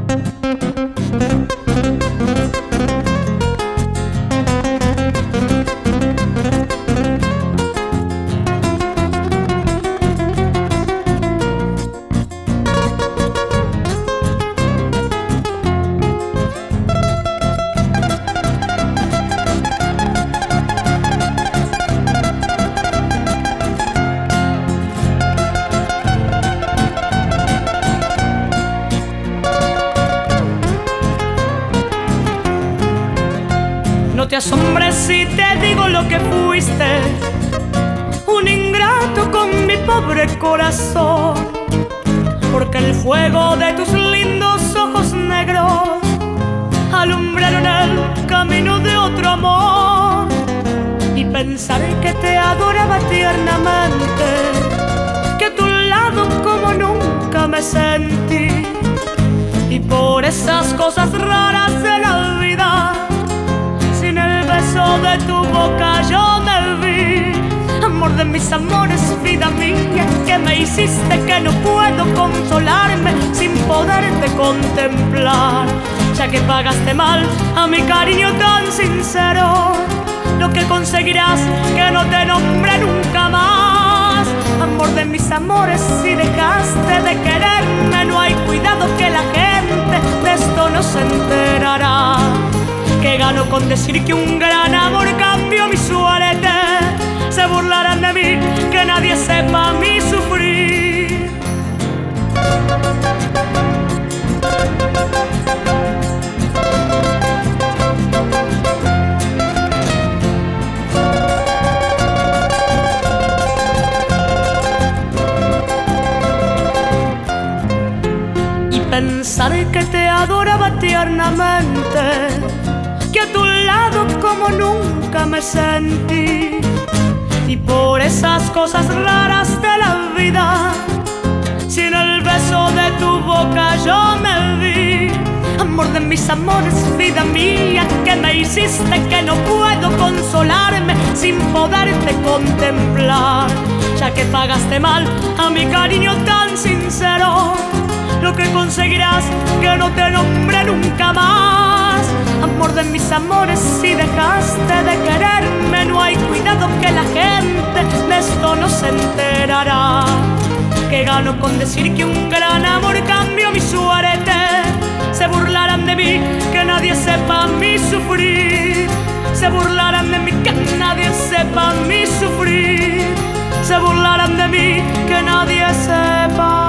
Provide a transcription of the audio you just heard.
No te asombres si te digo lo que fuiste, un ingrato con mi pobre corazón, porque el fuego de tus lindos ojos negros alumbraron el camino de otro amor. Y pensar que te adoraba tiernamente, que a tu lado como nunca me sentí, y por esas cosas raras de la vida, sin el beso de tu boca yo me vi. Amor de mis amores, vida mía, que me hiciste que no puedo consolarme sin poderte contemplar, ya que pagaste mal a mi cariño tan sincero. Lo que conseguirás que no te nombre nunca más. Amor de mis amores, si dejaste de quererme, no hay cuidado que la gente de esto no se enterará. Que gano con decir que un gran amor cambió mi suerte. Se burlarán de mí, que nadie sepa mi sufrir. Y pensar que te adoraba tiernamente, que a tu lado como nunca me sentí, y por esas cosas raras de la vida, sin el beso de tu boca yo me vi. Amor de mis amores, vida mía, que me hiciste que no puedo consolarme sin poderte contemplar, ya que pagaste mal a mi cariño tan sincero. Lo que conseguirás que no te nombre nunca más. Amor de mis amores, si dejaste de quererme, no hay cuidado que la gente de esto no se enterará. Que gano con decir que un gran amor cambió mi suerte. Se burlarán de mí, que nadie sepa mi sufrir. Se burlarán de mí, que nadie sepa mi sufrir. Se burlarán de mí, que nadie sepa